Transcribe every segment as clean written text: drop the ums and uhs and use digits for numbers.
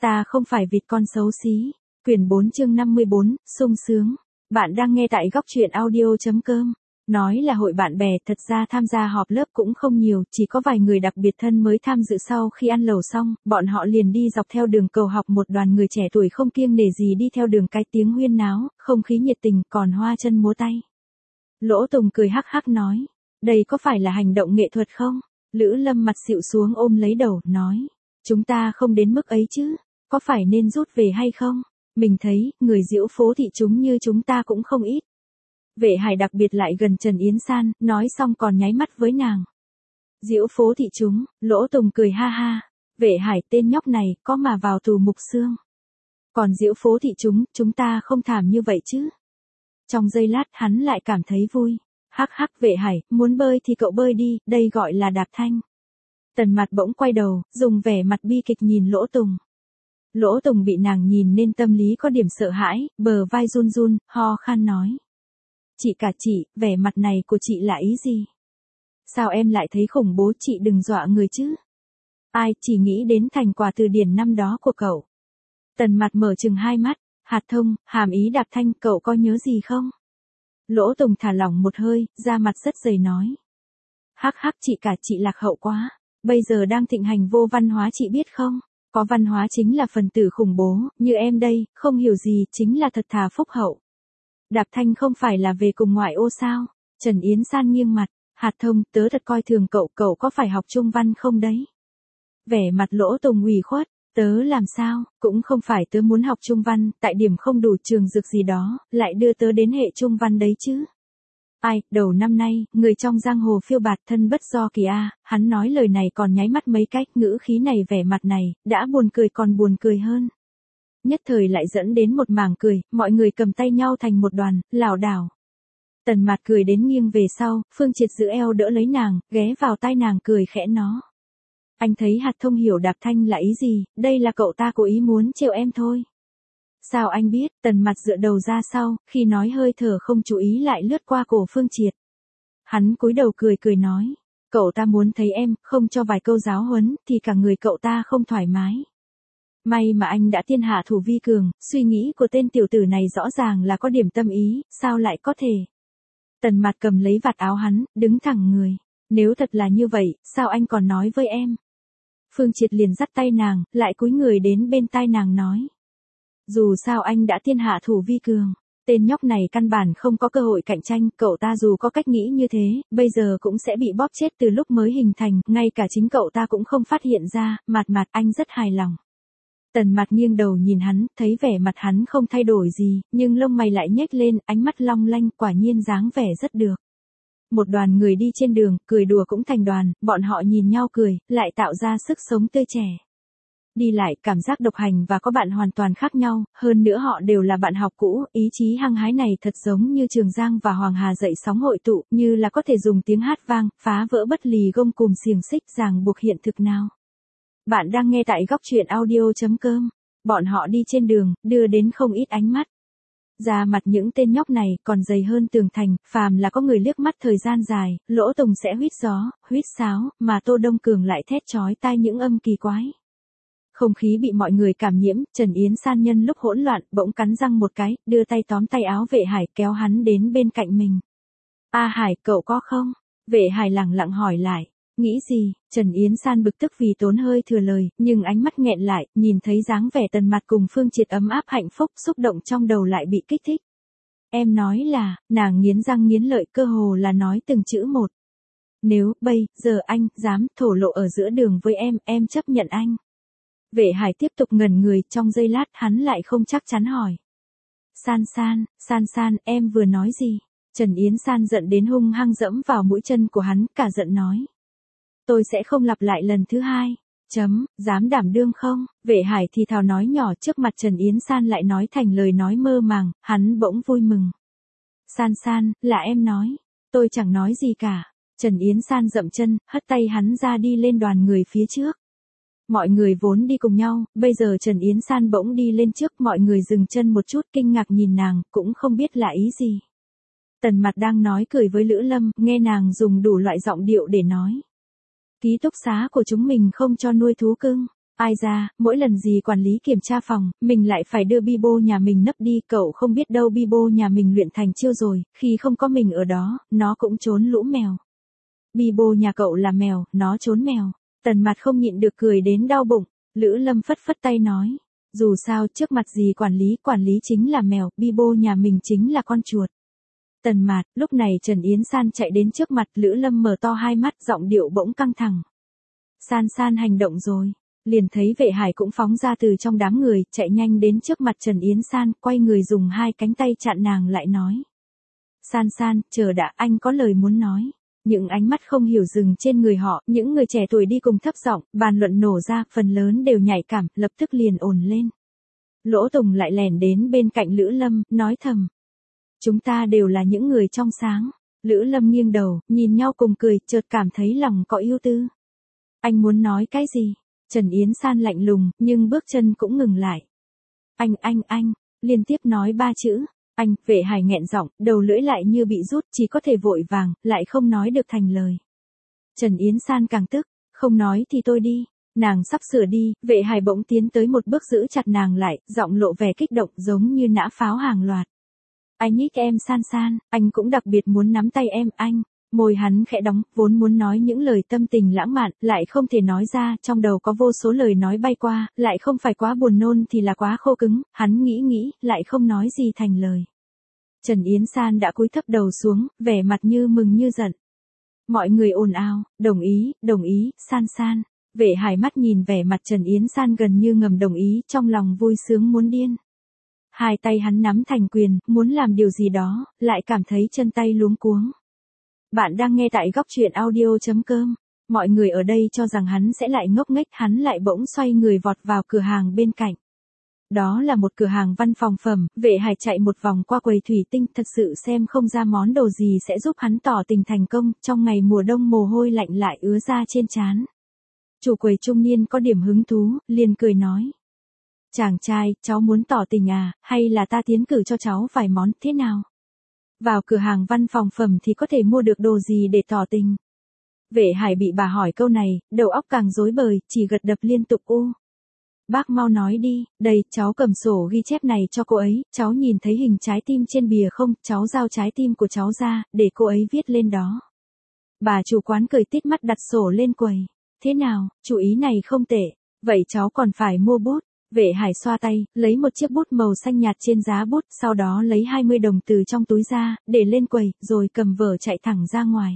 Ta không phải vịt con xấu xí. Quyển 4 chương 54, sung sướng. Bạn đang nghe tại góc truyện audio.com. Nói là hội bạn bè, thật ra tham gia họp lớp cũng không nhiều, chỉ có vài người đặc biệt thân mới tham dự. Sau khi ăn lẩu xong, bọn họ liền đi dọc theo đường cầu học, một đoàn người trẻ tuổi không kiêng nể gì đi theo đường cái, tiếng huyên náo, không khí nhiệt tình, còn hoa chân múa tay. Lỗ Tùng cười hắc hắc nói, đây có phải là hành động nghệ thuật không? Lữ Lâm mặt xịu xuống ôm lấy đầu, nói, chúng ta không đến mức ấy chứ, có phải nên rút về hay không? Mình thấy, người Diễu Phố Thị chúng như chúng ta cũng không ít. Vệ Hải đặc biệt lại gần Trần Yến San, nói xong còn nháy mắt với nàng. Diễu Phố Thị chúng, Lỗ Tùng cười ha ha. Vệ Hải, tên nhóc này, có mà vào tù mục xương. Còn Diễu Phố Thị chúng ta không thảm như vậy chứ. Trong giây lát hắn lại cảm thấy vui. Hắc hắc, Vệ Hải, muốn bơi thì cậu bơi đi, đây gọi là đạp thanh. Tần Mặt bỗng quay đầu, dùng vẻ mặt bi kịch nhìn Lỗ Tùng. Lỗ Tùng bị nàng nhìn nên tâm lý có điểm sợ hãi, bờ vai run run, ho khan nói. Chị cả chị, vẻ mặt này của chị là ý gì? Sao em lại thấy khủng bố? Chị đừng dọa người chứ. Ai, chỉ nghĩ đến thành quả từ điển năm đó của cậu. Tần Mặt mở trừng hai mắt, hạt thông, hàm ý đạp thanh, cậu có nhớ gì không? Lỗ Tùng thả lỏng một hơi, da mặt rất dày nói. Hắc hắc, chị cả chị lạc hậu quá. Bây giờ đang thịnh hành vô văn hóa, chị biết không? Có văn hóa chính là phần tử khủng bố, như em đây, không hiểu gì, chính là thật thà phúc hậu. Đạp thanh không phải là về cùng ngoại ô sao? Trần Yến San nghiêng mặt, hạt thông, tớ thật coi thường cậu, cậu có phải học trung văn không đấy? Vẻ mặt Lỗ Tùng ủy khuất, tớ làm sao, cũng không phải tớ muốn học trung văn, tại điểm không đủ trường dược gì đó, lại đưa tớ đến hệ trung văn đấy chứ. Ai, đầu năm nay, người trong giang hồ phiêu bạt thân bất do kỳ a. Hắn nói lời này còn nháy mắt mấy cách, ngữ khí này vẻ mặt này, đã buồn cười còn buồn cười hơn. Nhất thời lại dẫn đến một mảng cười, mọi người cầm tay nhau thành một đoàn, lảo đảo. Tần Mặt cười đến nghiêng về sau, Phương Triệt giữ eo đỡ lấy nàng, ghé vào tai nàng cười khẽ nó. Anh thấy hạt thông hiểu đạp thanh là ý gì, đây là cậu ta cố ý muốn trêu em thôi. Sao anh biết? Tần Mặt dựa đầu ra sau, khi nói hơi thở không chú ý lại lướt qua cổ Phương Triệt. Hắn cúi đầu cười cười nói, cậu ta muốn thấy em, không cho vài câu giáo huấn, thì cả người cậu ta không thoải mái. May mà anh đã thiên hạ thủ vi cường, suy nghĩ của tên tiểu tử này rõ ràng là có điểm tâm ý, sao lại có thể? Tần Mặt cầm lấy vạt áo hắn, đứng thẳng người. Nếu thật là như vậy, sao anh còn nói với em? Phương Triệt liền dắt tay nàng, lại cúi người đến bên tai nàng nói. Dù sao anh đã thiên hạ thủ vi cường, tên nhóc này căn bản không có cơ hội cạnh tranh, cậu ta dù có cách nghĩ như thế, bây giờ cũng sẽ bị bóp chết từ lúc mới hình thành, ngay cả chính cậu ta cũng không phát hiện ra, Mặt anh rất hài lòng. Tần Mặt nghiêng đầu nhìn hắn, thấy vẻ mặt hắn không thay đổi gì, nhưng lông mày lại nhếch lên, ánh mắt long lanh, quả nhiên dáng vẻ rất được. Một đoàn người đi trên đường, cười đùa cũng thành đoàn, bọn họ nhìn nhau cười, lại tạo ra sức sống tươi trẻ. Đi lại, cảm giác độc hành và có bạn hoàn toàn khác nhau, hơn nữa họ đều là bạn học cũ, ý chí hăng hái này thật giống như Trường Giang và Hoàng Hà dậy sóng hội tụ, như là có thể dùng tiếng hát vang, phá vỡ bất lì gông cùm xiềng xích ràng buộc hiện thực nào. Bạn đang nghe tại góc truyện audio.com. Bọn họ đi trên đường, đưa đến không ít ánh mắt. Da mặt những tên nhóc này còn dày hơn tường thành, phàm là có người liếc mắt thời gian dài, Lỗ Tùng sẽ huýt gió, huýt sáo, mà Tô Đông Cường lại thét chói tai những âm kỳ quái. Không khí bị mọi người cảm nhiễm, Trần Yến San nhân lúc hỗn loạn, bỗng cắn răng một cái, đưa tay tóm tay áo Vệ Hải kéo hắn đến bên cạnh mình. A Hải, cậu có không? Vệ Hải lẳng lặng hỏi lại. Nghĩ gì? Trần Yến San bực tức vì tốn hơi thừa lời, nhưng ánh mắt nghẹn lại, nhìn thấy dáng vẻ Tần Mặt cùng Phương Triệt ấm áp hạnh phúc, xúc động trong đầu lại bị kích thích. Em nói là, nàng nghiến răng nghiến lợi, cơ hồ là nói từng chữ một. Nếu, bây giờ anh, dám, thổ lộ ở giữa đường với em chấp nhận anh. Vệ Hải tiếp tục ngẩn người, trong giây lát, hắn lại không chắc chắn hỏi. San, em vừa nói gì? Trần Yến San giận đến hung hăng dẫm vào mũi chân của hắn, cả giận nói. Tôi sẽ không lặp lại lần thứ hai. Dám đảm đương không? Vệ Hải thì thào nói nhỏ trước mặt Trần Yến San lại nói thành lời nói mơ màng, hắn bỗng vui mừng. San, là em nói. Tôi chẳng nói gì cả. Trần Yến San dậm chân, hất tay hắn ra đi lên đoàn người phía trước. Mọi người vốn đi cùng nhau, bây giờ Trần Yến San bỗng đi lên trước, mọi người dừng chân một chút kinh ngạc nhìn nàng, cũng không biết là ý gì. Tần Mặt đang nói cười với Lữ Lâm, nghe nàng dùng đủ loại giọng điệu để nói. Ký túc xá của chúng mình không cho nuôi thú cưng. Ai ra, mỗi lần gì quản lý kiểm tra phòng, mình lại phải đưa Bibo nhà mình nấp đi, cậu không biết đâu Bibo nhà mình luyện thành chiêu rồi, khi không có mình ở đó, nó cũng trốn lũ mèo. Bibo nhà cậu là mèo, nó trốn mèo. Tần Mạt không nhịn được cười đến đau bụng, Lữ Lâm phất phất tay nói. Dù sao trước mặt gì quản lý chính là mèo, Bibo nhà mình chính là con chuột. Tần Mạt, lúc này Trần Yến San chạy đến trước mặt Lữ Lâm mở to hai mắt giọng điệu bỗng căng thẳng. San San hành động rồi. Liền thấy Vệ Hải cũng phóng ra từ trong đám người, chạy nhanh đến trước mặt Trần Yến San, quay người dùng hai cánh tay chặn nàng lại nói. San San, chờ đã, anh có lời muốn nói. Những ánh mắt không hiểu dừng trên người họ, những người trẻ tuổi đi cùng thấp giọng, bàn luận nổ ra, phần lớn đều nhạy cảm, lập tức liền ồn lên. Lỗ Tùng lại lẻn đến bên cạnh Lữ Lâm, nói thầm. Chúng ta đều là những người trong sáng. Lữ Lâm nghiêng đầu, nhìn nhau cùng cười, chợt cảm thấy lòng có ưu tư. Anh muốn nói cái gì? Trần Yến San lạnh lùng, nhưng bước chân cũng ngừng lại. Anh, liên tiếp nói ba chữ. Anh, Vệ Hải nghẹn giọng, đầu lưỡi lại như bị rút, chỉ có thể vội vàng, lại không nói được thành lời. Trần Yến San càng tức, không nói thì tôi đi. Nàng sắp sửa đi, Vệ Hải bỗng tiến tới một bước giữ chặt nàng lại, giọng lộ vẻ kích động giống như nã pháo hàng loạt. Anh nhích em San San, anh cũng đặc biệt muốn nắm tay em, anh. Môi hắn khẽ đóng, vốn muốn nói những lời tâm tình lãng mạn, lại không thể nói ra, trong đầu có vô số lời nói bay qua, lại không phải quá buồn nôn thì là quá khô cứng, hắn nghĩ, lại không nói gì thành lời. Trần Yến San đã cúi thấp đầu xuống, vẻ mặt như mừng như giận. Mọi người ồn ào, đồng ý, San San. Vệ Hải mắt nhìn vẻ mặt Trần Yến San gần như ngầm đồng ý, trong lòng vui sướng muốn điên. Hai tay hắn nắm thành quyền, muốn làm điều gì đó, lại cảm thấy chân tay luống cuống. Bạn đang nghe tại góc truyện audio.com. Mọi người ở đây cho rằng hắn sẽ lại ngốc nghếch, hắn lại bỗng xoay người vọt vào cửa hàng bên cạnh. Đó là một cửa hàng văn phòng phẩm, Vệ Hải chạy một vòng qua quầy thủy tinh, thật sự xem không ra món đồ gì sẽ giúp hắn tỏ tình thành công, trong ngày mùa đông mồ hôi lạnh lại ứa ra trên trán. Chủ quầy trung niên có điểm hứng thú, liền cười nói. Chàng trai, cháu muốn tỏ tình à, hay là ta tiến cử cho cháu vài món, thế nào? Vào cửa hàng văn phòng phẩm thì có thể mua được đồ gì để tỏ tình? Vệ Hải bị bà hỏi câu này, đầu óc càng rối bời, chỉ gật đập liên tục u. Bác mau nói đi, đây, cháu cầm sổ ghi chép này cho cô ấy, cháu nhìn thấy hình trái tim trên bìa không, cháu giao trái tim của cháu ra, để cô ấy viết lên đó. Bà chủ quán cười tít mắt đặt sổ lên quầy. Thế nào, chủ ý này không tệ, vậy cháu còn phải mua bút. Vệ Hải xoa tay, lấy một chiếc bút màu xanh nhạt trên giá bút, sau đó lấy 20 đồng từ trong túi ra, để lên quầy, rồi cầm vở chạy thẳng ra ngoài.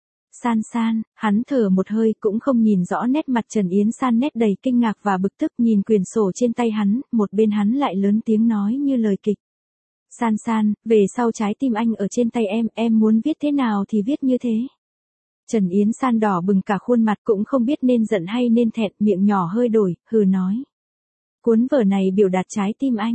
San San, hắn thở một hơi cũng không nhìn rõ nét mặt Trần Yến San nét đầy kinh ngạc và bực tức nhìn quyển sổ trên tay hắn, một bên hắn lại lớn tiếng nói như lời kịch. San San, về sau trái tim anh ở trên tay em muốn viết thế nào thì viết như thế. Trần Yến San đỏ bừng cả khuôn mặt cũng không biết nên giận hay nên thẹn, miệng nhỏ hơi đổi, hừ nói. Cuốn vở này biểu đạt trái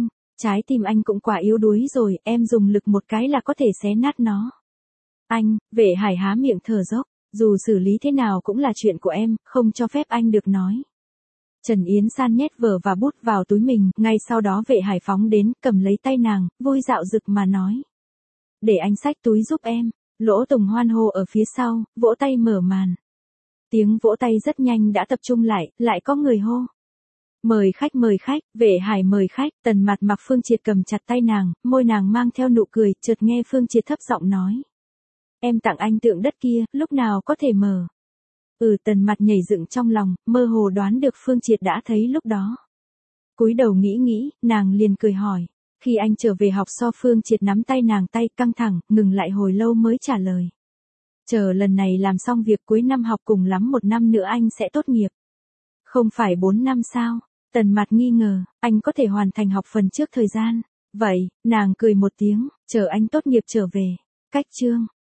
tim anh cũng quá yếu đuối rồi, em dùng lực một cái là có thể xé nát nó. Anh, Vệ Hải há miệng thở dốc, dù xử lý thế nào cũng là chuyện của em, không cho phép anh được nói. Trần Yến San nhét vở và bút vào túi mình, ngay sau đó Vệ Hải phóng đến, cầm lấy tay nàng, vui dạo dực mà nói. Để anh xách túi giúp em. Lỗ Tùng hoan hô ở phía sau, vỗ tay mở màn. Tiếng vỗ tay rất nhanh đã tập trung lại có người hô. Mời khách, Vệ Hải mời khách, Tần Mạt mặc Phương Triệt cầm chặt tay nàng, môi nàng mang theo nụ cười, chợt nghe Phương Triệt thấp giọng nói. Em tặng anh tượng đất kia, lúc nào có thể mở. Tần Mạt nhảy dựng trong lòng, mơ hồ đoán được Phương Triệt đã thấy lúc đó. Cúi đầu nghĩ, nàng liền cười hỏi. Khi anh trở về học so Phương Triệt nắm tay nàng tay căng thẳng, ngừng lại hồi lâu mới trả lời. Chờ lần này làm xong việc cuối năm học cùng lắm 1 năm nữa anh sẽ tốt nghiệp. Không phải 4 năm sao? Tần Mạt nghi ngờ, anh có thể hoàn thành học phần trước thời gian. Vậy, nàng cười một tiếng, chờ anh tốt nghiệp trở về. Cách chương.